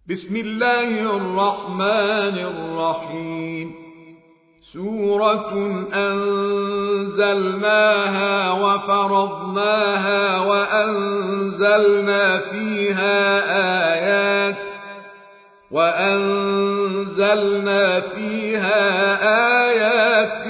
بسم الله الرحمن الرحيم. سورة أنزلناها وفرضناها وأنزلنا فيها آيات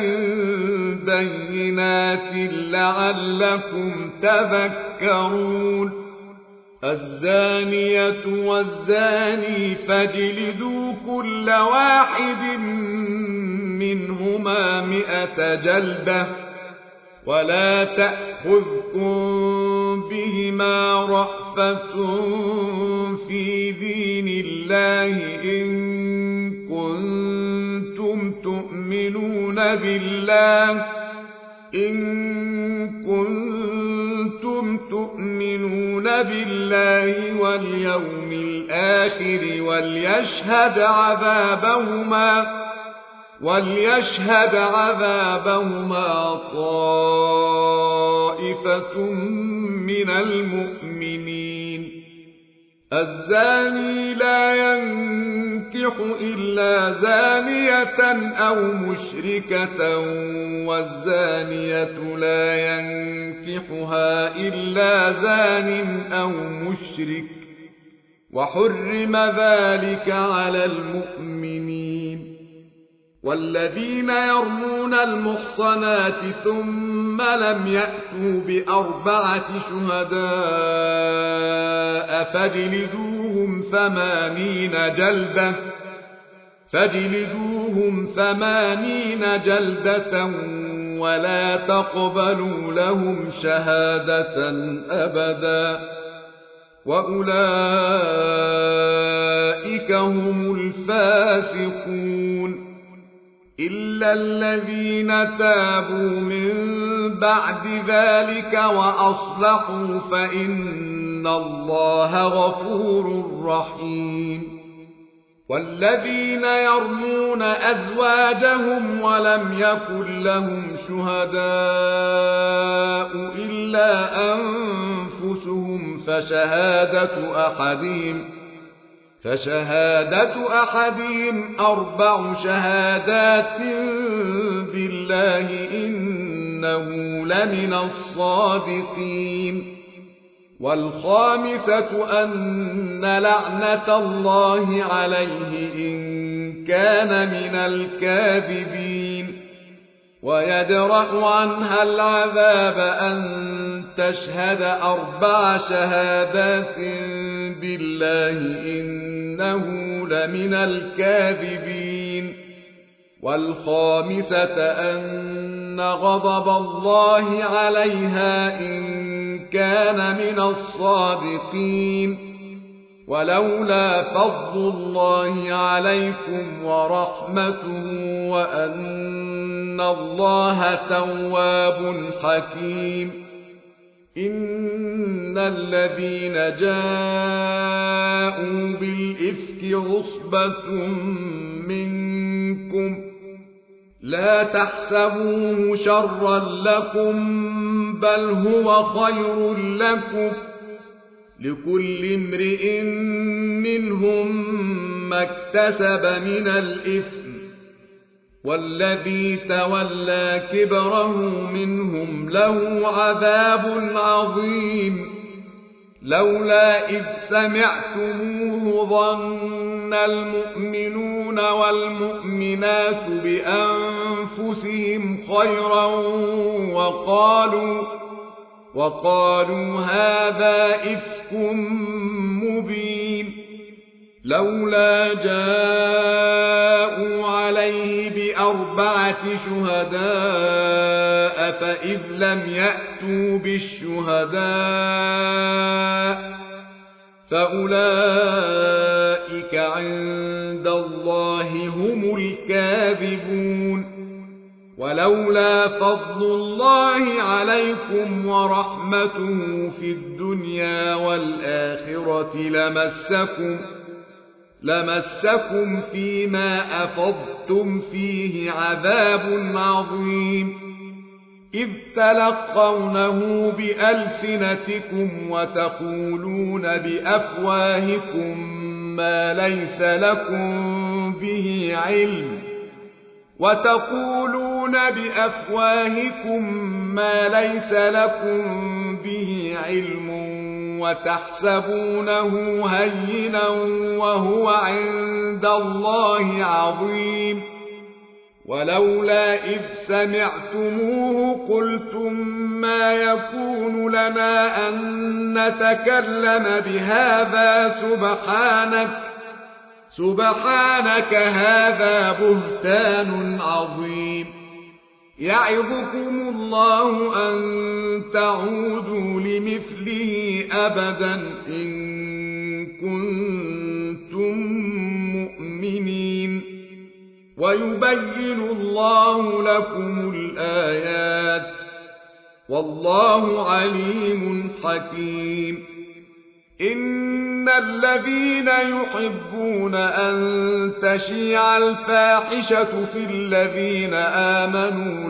بينات لعلكم تذكرون. الزانية والزاني فاجلدوا كل واحد منهما 100 جلدة ولا تأخذكم بهما رأفة في دين الله إن كنتم تؤمنون بالله واليوم الآخر وليشهد عذابهما طائفة من المؤمنين. الزاني لا ينكح إلا زانية أو مشركة والزانية لا ينكحها إلا زان أو مشرك وحرم ذلك على المؤمنين. والذين يرمون المحصنات ثم لم يأتوا ب4 شهداء فاجلدوهم 80 جلدة ولا تقبلوا لهم شهادة أبدا وأولئك هم الفاسقون. إلا الذين تابوا من بعد ذلك وأصلحوا فإن الله غفور رحيم. والذين يرمون أزواجهم ولم يكن لهم شهداء إلا أنفسهم فشهادة أحدهم 4 شهادات بالله إنه لمن الصادقين. والخامسة أن لعنة الله عليه إن كان من الكاذبين. ويدرأ عنها العذاب أن تشهد 4 شهادات بالله إنه لمن الكاذبين. والخامسة أن غضب الله عليها إن كان من الصادقين. ولولا فضل الله عليكم ورحمته وأن الله تواب حكيم. إن الذين جاءوا بالإفك عصبة منكم لا تحسبوه شرا لكم بل هو خير لكم. لكل امرئ منهم ما اكتسب من الإثم والذي تولى كبره منهم له عذاب عظيم. لولا إذ سمعتموه ظن المؤمنون والمؤمنات بأنفسهم خيرا وقالوا هذا إفك مبين. لولا جاءوا عليه ب4 شهداء فإذ لم يأتوا بالشهداء فأولئك عند الله هم الكاذبون. ولولا فضل الله عليكم ورحمته في الدنيا والآخرة لمسكم فيما أفضتم فيه عذاب عظيم. إذ تلقونه بألسنتكم وتقولون بأفواهكم ما ليس لكم به علم وتقولون بأفواهكم ما ليس لكم به علم وتحسبونه هينا وهو عند الله عظيم. ولولا إذ سمعتموه قلتم ما يكون لنا أن نتكلم بهذا سبحانك هذا بهتان عظيم. يعظكم الله أن تعودوا لمثله أبدا إن كنتم مؤمنين ويبين الله لكم الآيات والله عليم حكيم. إن الذين يحبون أن تشيع الفاحشة في الذين آمنوا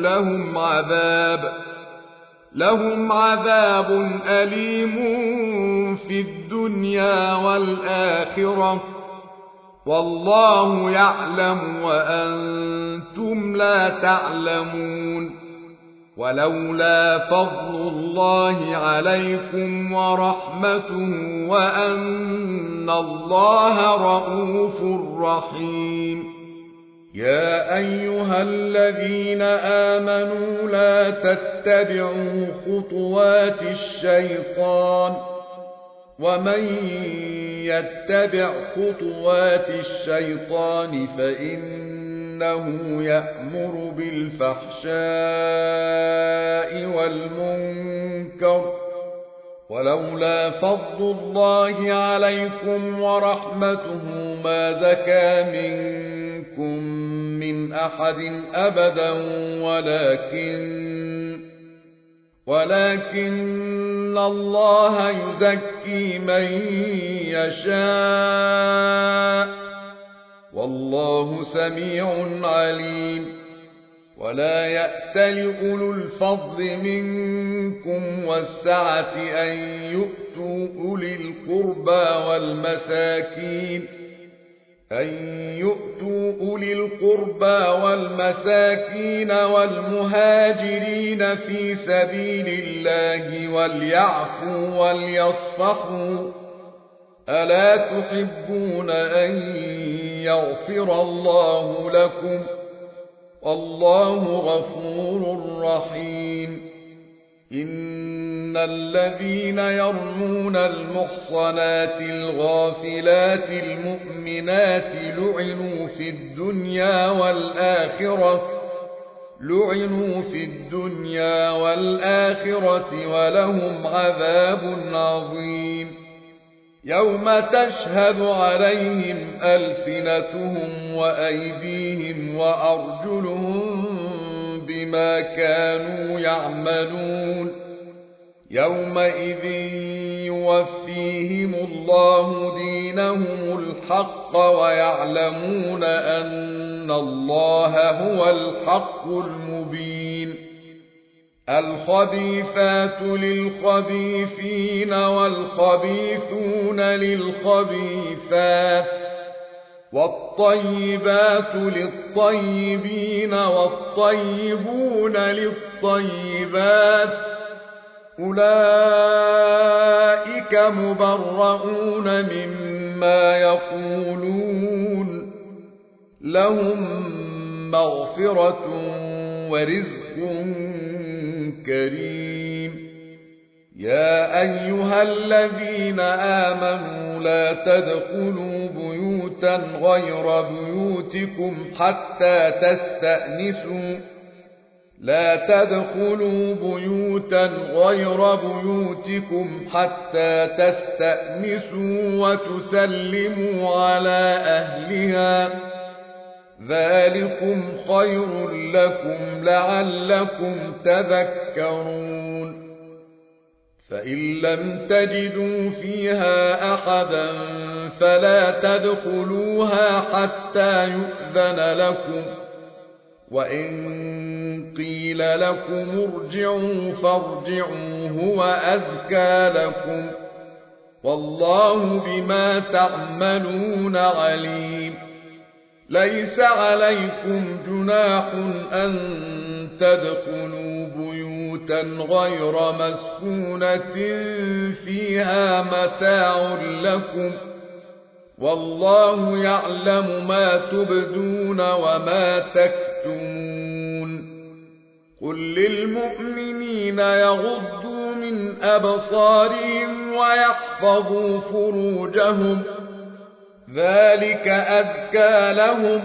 لهم عذاب أليم في الدنيا والآخرة والله يعلم وأنتم لا تعلمون. ولولا فضل الله عليكم ورحمته وأن الله رءوف رحيم. يا أيها الذين آمنوا لا تتبعوا خطوات الشيطان ومن يتبع خطوات الشيطان فإنه يأمر بالفحشاء والمنكر ولولا فضل الله عليكم ورحمته ما زكى منكم من أحد أبدا ولكن الله يزكي من يشاء والله سميع عليم. ولا يأتل أولو الفضل منكم والسعة أن يؤتوا أولي القربى والمساكين والمهاجرين في سبيل الله وليعفوا وليصفحوا ألا تحبون أن يغفر الله لكم والله غفور رحيم. إن الذين يرمون المحصنات الغافلات المؤمنات لعنوا في الدنيا والآخرة ولهم عذاب عظيم. يوم تشهد عليهم ألسنتهم وأيديهم وأرجلهم بما كانوا يعملون يومئذ يوفيهم الله دينهم الحق ويعلمون أن الله هو الحق المبين. الخبيثات للخبيثين والخبيثون للخبيثات والطيبات للطيبين والطيبون للطيبات أولئك مبرؤون مما يقولون لهم مغفرة ورزق كريم. يا أيها الذين آمنوا لا تدخلوا بيوتا غير بيوتكم حتى تستأنسوا وتسلموا على أهلها ذلكم خير لكم لعلكم تذكرون. فإن لم تجدوا فيها أحدا فلا تدخلوها حتى يؤذن لكم وإن قيل لكم ارجعوا فارجعوا هو أزكى لكم والله بما تعملون عليم ليس عليكم جناح أن تدخلوا بيوتا غير مسكونة فيها متاع لكم والله يعلم ما تبدون وما تكتمون قل للمؤمنين يغضوا من أبصارهم ويحفظوا فروجهم ذلك أذكى لهم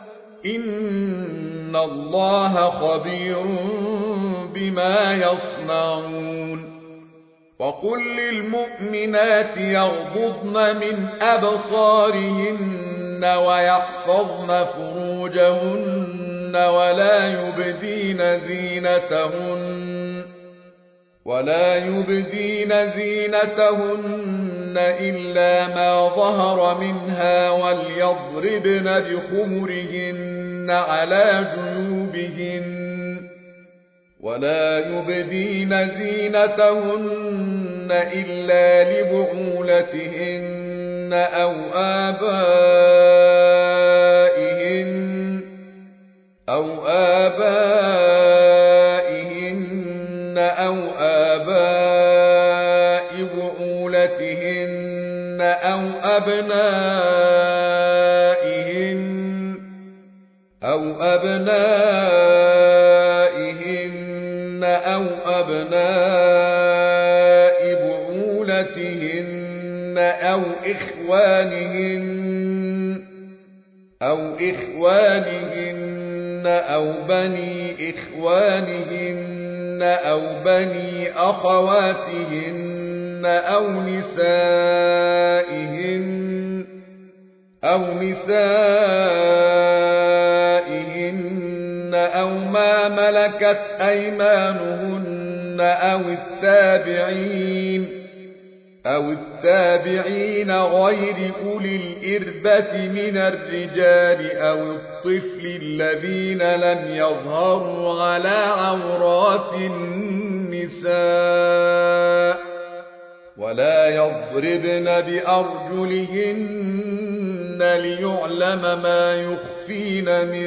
إن الله خبير بما يصنعون وقل للمؤمنات يغضضن من أبصارهن ويحفظن فروجهن ولا يبدين زينتهن إلا ما ظهر منها وليضربن بخمرهن على جيوبهن ولا يبدين زينتهن إلا لبعولتهن أو آبائهن أو آباء بعولتهن أو أبنائهن أو أبناء بعولتهن أو إخوانهن أو بني إخوانهن أو بني أخواتهن أو نسائهن أو ما ملكت أيمانهن أو التابعين غير أولي الإربة من الرجال أو الطفل الذين لم يظهروا على عورات النساء ولا يضربن بأرجلهن ليعلم ما يخفين من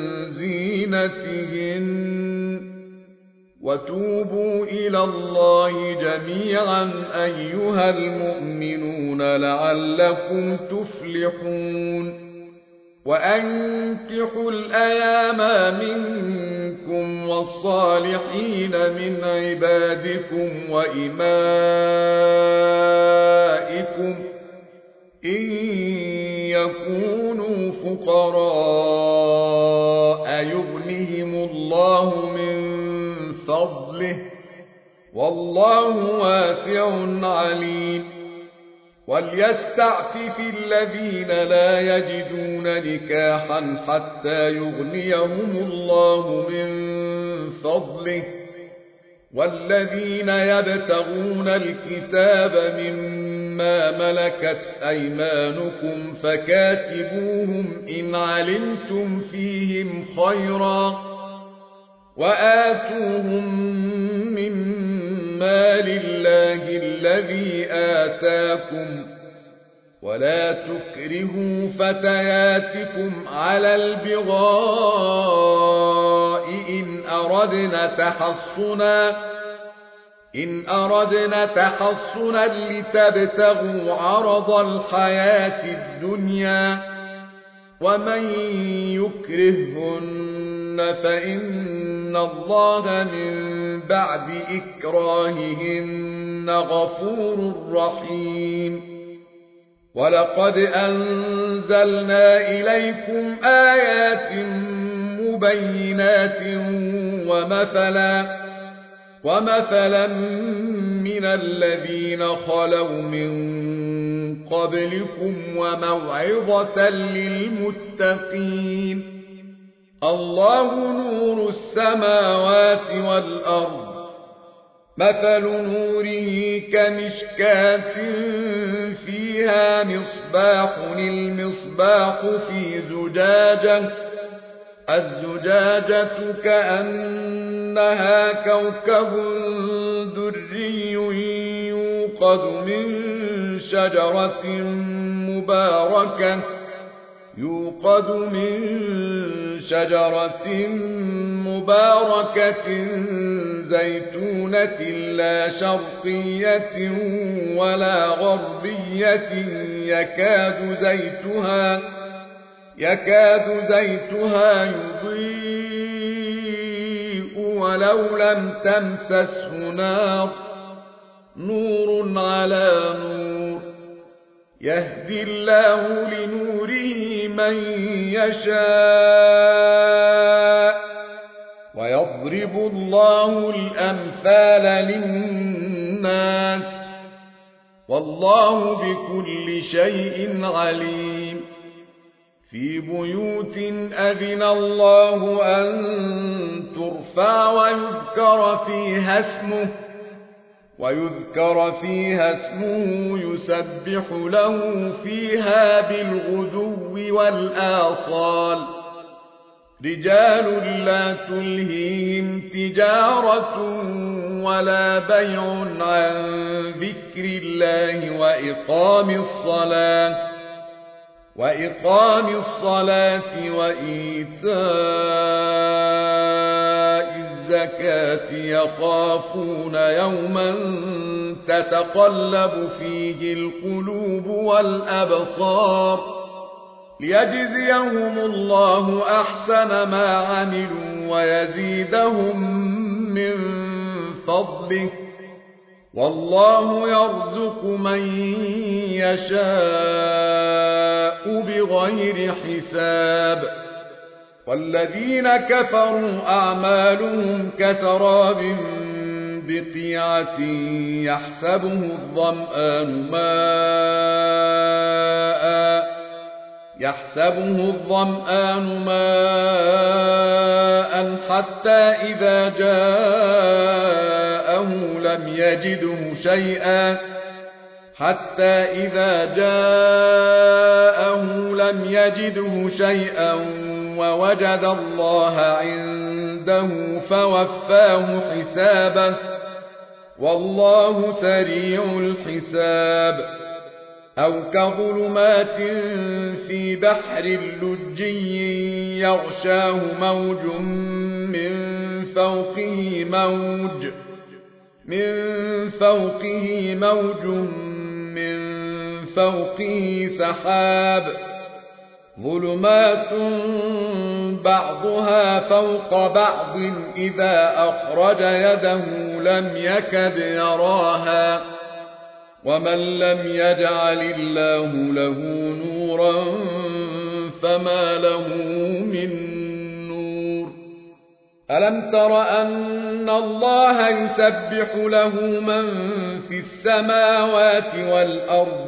زينتهن وتوبوا إلى الله جميعا أيها المؤمنون لعلكم تفلحون وأنكحوا الأيام منكم والصالحين من عبادكم وإمائكم إن يكونوا فقراء يغنهم الله من فضله والله واسع عليم وليستعفف الذين لا يجدون نكاحا حتى يغنيهم الله من فضله والذين يبتغون الكتاب مما ملكت أيمانكم فكاتبوهم إن علمتم فيهم خيرا وآتوهم مما لله الذي آتاكم ولا تكرهوا فتياتكم على البغاء إن أردنا تحصنا لتبتغوا عرض الحياة الدنيا ومن يكرهن فإن الله من بعد إكراههن غفور رحيم ولقد أنزلنا إليكم آيات مبينات ومثلا من الذين خلوا من قبلكم وموعظة للمتقين الله نور السماوات والأرض مثل نوره كمشكاة فيها مصباح المصباح في زجاجة الزجاجة كأنها كوكب دري يوقد من شجرة مباركة يوقد من شجرة مباركة زيتونة لا شرقية ولا غربية يكاد زيتها يضيء ولو لم تمسسه نار نور على نور يهدي الله لنوره من يشاء ويضرب الله الأمثال للناس والله بكل شيء عليم في بيوت أذن الله أن ترفع ويذكر فيها اسمه يسبح له فيها بالغدو والآصال رجال لا تلهيهم تجارة ولا بيع عن ذكر الله وإقام الصلاة وإيتاء الزكاة يخافون يوما تتقلب فيه القلوب والأبصار ليجزيهم الله أحسن ما عملوا ويزيدهم من فضله والله يرزق من يشاء بغير حساب والذين كفروا أعمالهم كسراب بقيعة يحسبه الظمآن ماء حتى إذا جاءه لم يجده شيئا ووجد الله عنده فوفاه حسابه والله سريع الحساب أو كظلمات في بحر لجي يغشاه موج من فوقه سحاب ظلمات بعضها فوق بعض إذا أخرج يده لم يكد يراها ومن لم يجعل الله له نورا فما له من نور ألم تر أن الله يسبح له من في السماوات والأرض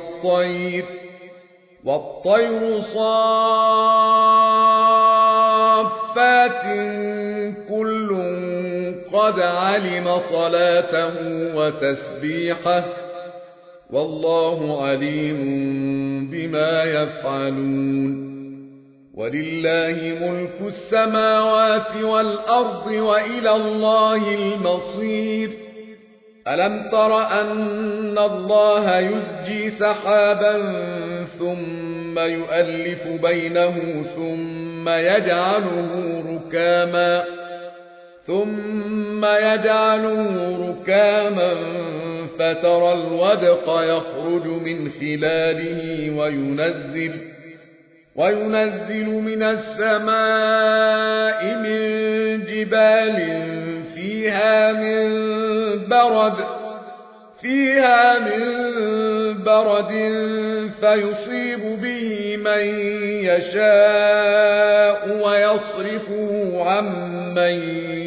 والطير صافات كل قد علم صلاته وتسبيحه والله عليم بما يفعلون ولله ملك السماوات والأرض وإلى الله المصير ألم تر أن الله يزجي سحابا ثم يؤلف بينه ثم يجعله ركاما فترى الودق يخرج من خلاله وينزل من السماء من جبال فيها من برد فيصيب به من يشاء ويصرفه عن من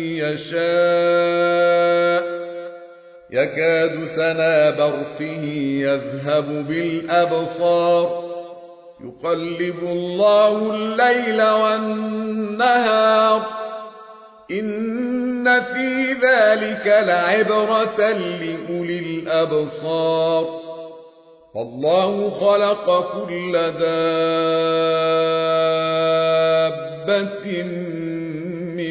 يشاء يكاد سنا برقه يذهب بالأبصار يقلب الله الليل والنهار إن في ذلك لعبرة لأولي الأبصار والله خلق كل دابة من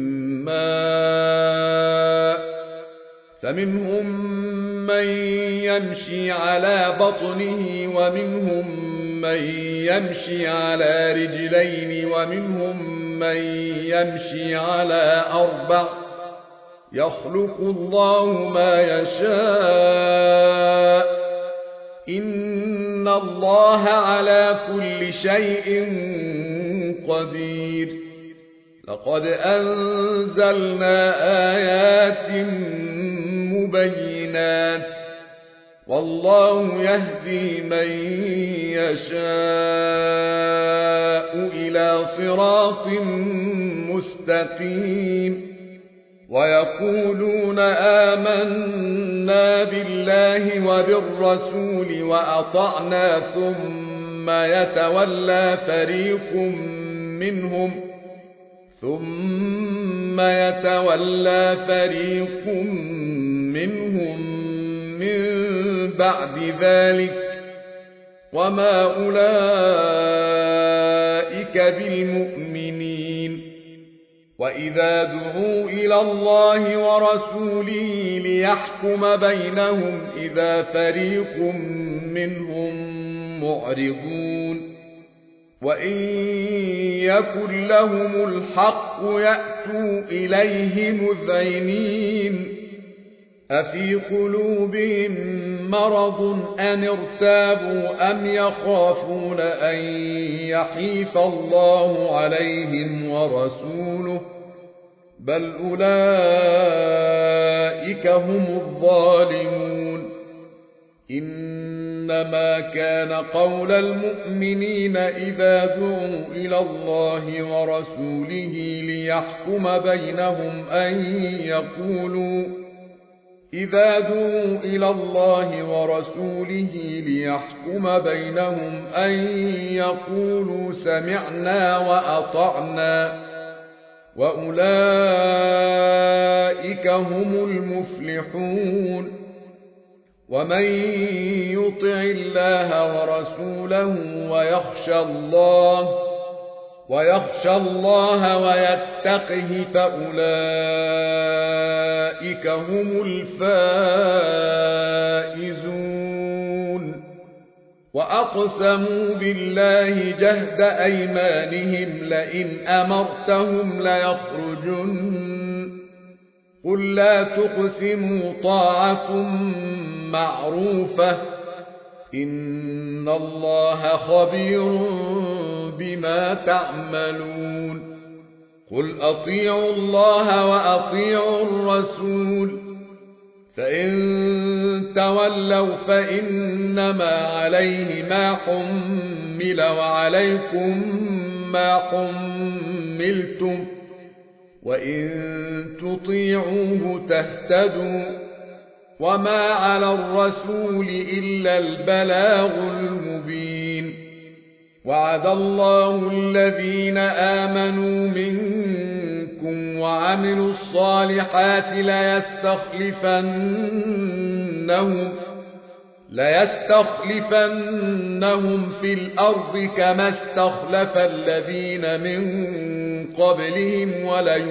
ماء فمنهم من يمشي على بطنه ومنهم من يمشي على رجلين ومنهم من يمشي على 4 يخلق الله ما يشاء إن الله على كل شيء قدير لقد أنزلنا آيات مبينات والله يهدي من يشاء إلى صراط مستقيم ويقولون آمنا بالله وبالرسول وأطعنا ثم يتولى فريق منهم من بعد ذلك وما أولئك بالمؤمنين وإذا دعوا إلى الله ورسوله ليحكم بينهم إذا فريق منهم معرضون وإن يكن لهم الحق يأتوا إليه مذعنين أفي قلوبهم مرض أم ارتابوا أم يخافون أن يحيف الله عليهم ورسوله بل أولئك هم الظالمون إنما كان قول المؤمنين إذا دعوا إلى الله ورسوله ليحكم بينهم أن يقولوا سمعنا وأطعنا وأولئك هم المفلحون ومن يطع الله ورسوله ويخشى الله ويتقه فأولئك هم الفائزون وأقسموا بالله جهد أيمانهم لئن أمرتهم ليخرجن قل لا تقسموا طاعة معروفة إن الله خبير بما تعملون قل أطيعوا الله وأطيعوا الرسول فإن تولوا فإنما عليه ما حمل وعليكم ما حملتم وإن تطيعوه تهتدوا وما على الرسول إلا البلاغ المبين وعد الله الذين آمنوا منكم وعملوا الصالحات ليستخلفنهم في الأرض كما استخلف الذين من قبلهم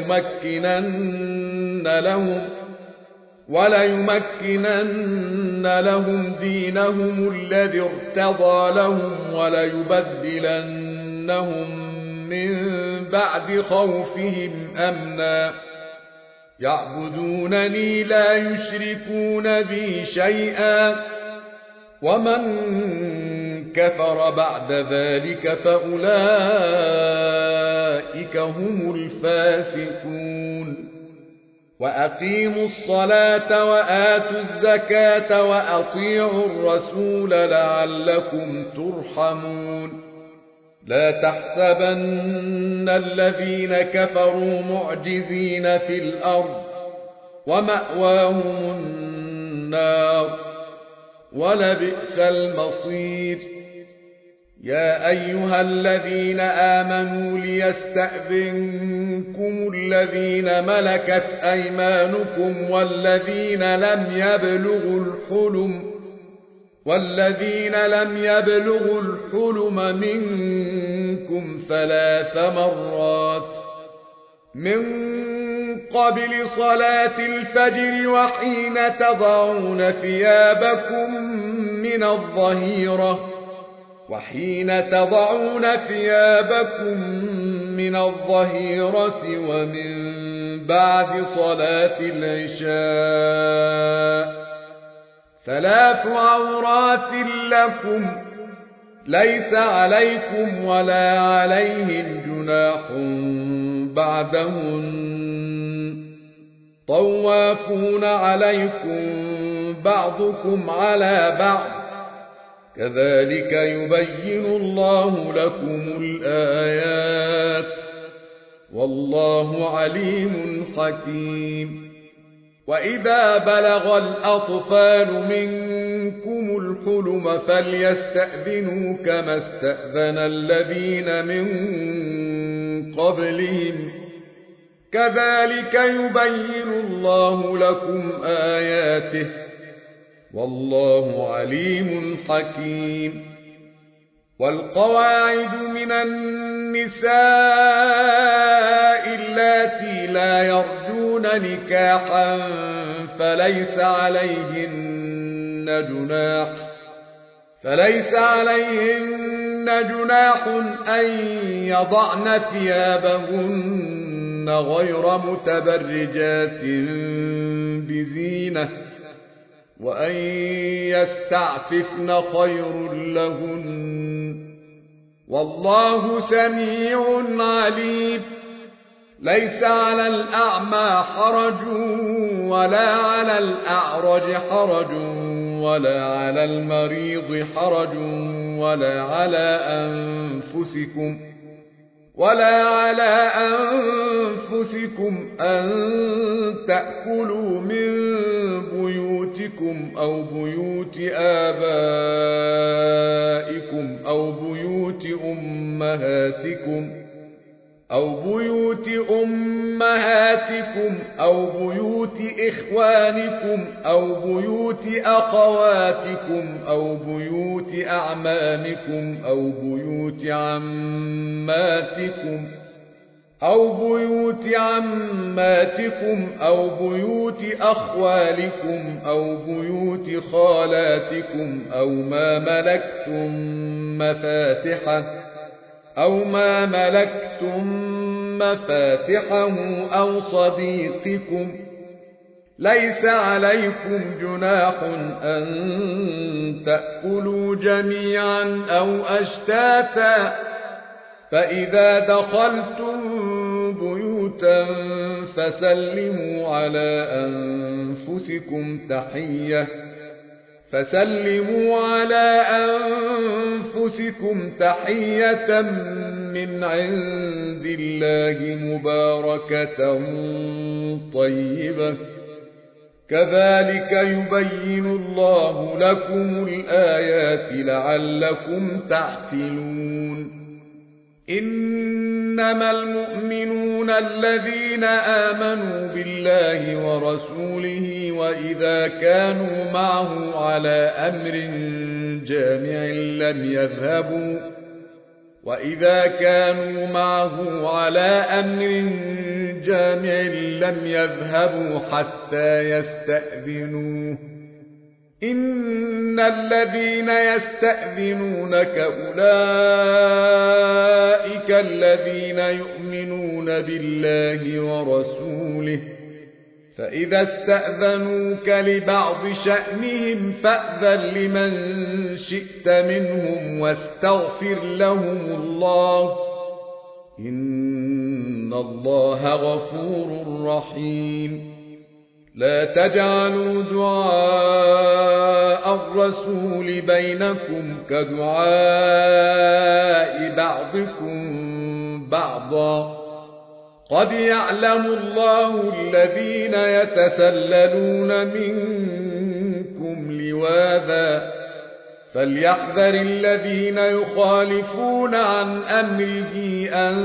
وليمكنن لهم دينهم الذي ارتضى لهم وليبدلنهم من بعد خوفهم أمنا يعبدونني لا يشركون بي شيئا ومن كفر بعد ذلك فأولئك هم الفاسقون وأقيموا الصلاة وآتوا الزكاة وأطيعوا الرسول لعلكم ترحمون لا تحسبن الذين كفروا معجزين في الأرض ومأواهم النار ولبئس المصير يا أيها الذين آمنوا ليستأذنكم الذين ملكت أيمانكم والذين لم يبلغوا الحلم منكم 3 مرات من قبل صلاة الفجر وحين تضعون ثيابكم من الظهيرة ومن بعد صلاة العشاء 3 عورات لكم ليس عليكم ولا عليهم جناح بعدهن طوافون عليكم بعضكم على بعض كذلك يبين الله لكم الآيات والله عليم حكيم وإذا بلغ الأطفال منكم الحلم فليستأذنوا كما استأذن الذين من قبلهم كذلك يبين الله لكم آياته والله عليم حكيم والقواعد من النساء اللاتي لا يرجون نكاحا فليس عليهن جناح أن يضعن ثيابهن غير متبرجات بزينة وأن يستعففن خير لهن والله سميع عليم ليس على الأعمى حرج ولا على الأعرج حرج ولا على المريض حرج ولا على أنفسكم أن تأكلوا من بيوتكم أو بيوت آبائكم أو بيوت أمهاتكم أو بيوت إخوانكم أو بيوت أخواتكم أو بيوت أعمامكم أو بيوت عماتكم أو بيوت أخوالكم أو بيوت خالاتكم أو ما ملكتم مفاتحه أو صديقكم ليس عليكم جناح أن تأكلوا جميعا أو أشتاتا فإذا دخلتم بيوتا فسلموا على أنفسكم تحية من عند الله مباركة طيبة كذلك يبين الله لكم الآيات لعلكم تعقلون إنما المؤمنون الذين آمنوا بالله ورسوله وإذا كانوا معه على أمر جامع لم يذهبوا حتى يستأذنوه إن الذين يستأذنونك أولئك الذين يؤمنون بالله ورسوله فإذا استأذنوك لبعض شأنهم فأذن لمن شئت منهم واستغفر لهم الله إن الله غفور رحيم لا تجعلوا دعاء الرسول بينكم كدعاء بعضكم بعضا قد يعلم الله الذين يتسللون منكم لواذا فليحذر الذين يخالفون عن أمره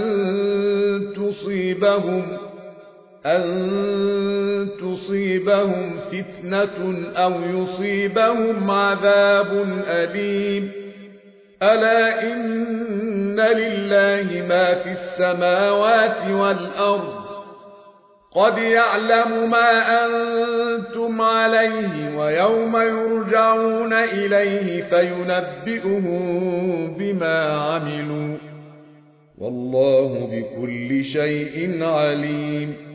أن تصيبهم فتنة أو يصيبهم عذاب أليم ألا إن لله ما في السماوات والأرض قد يعلم ما أنتم عليه ويوم يرجعون إليه فينبئهم بما عملوا والله بكل شيء عليم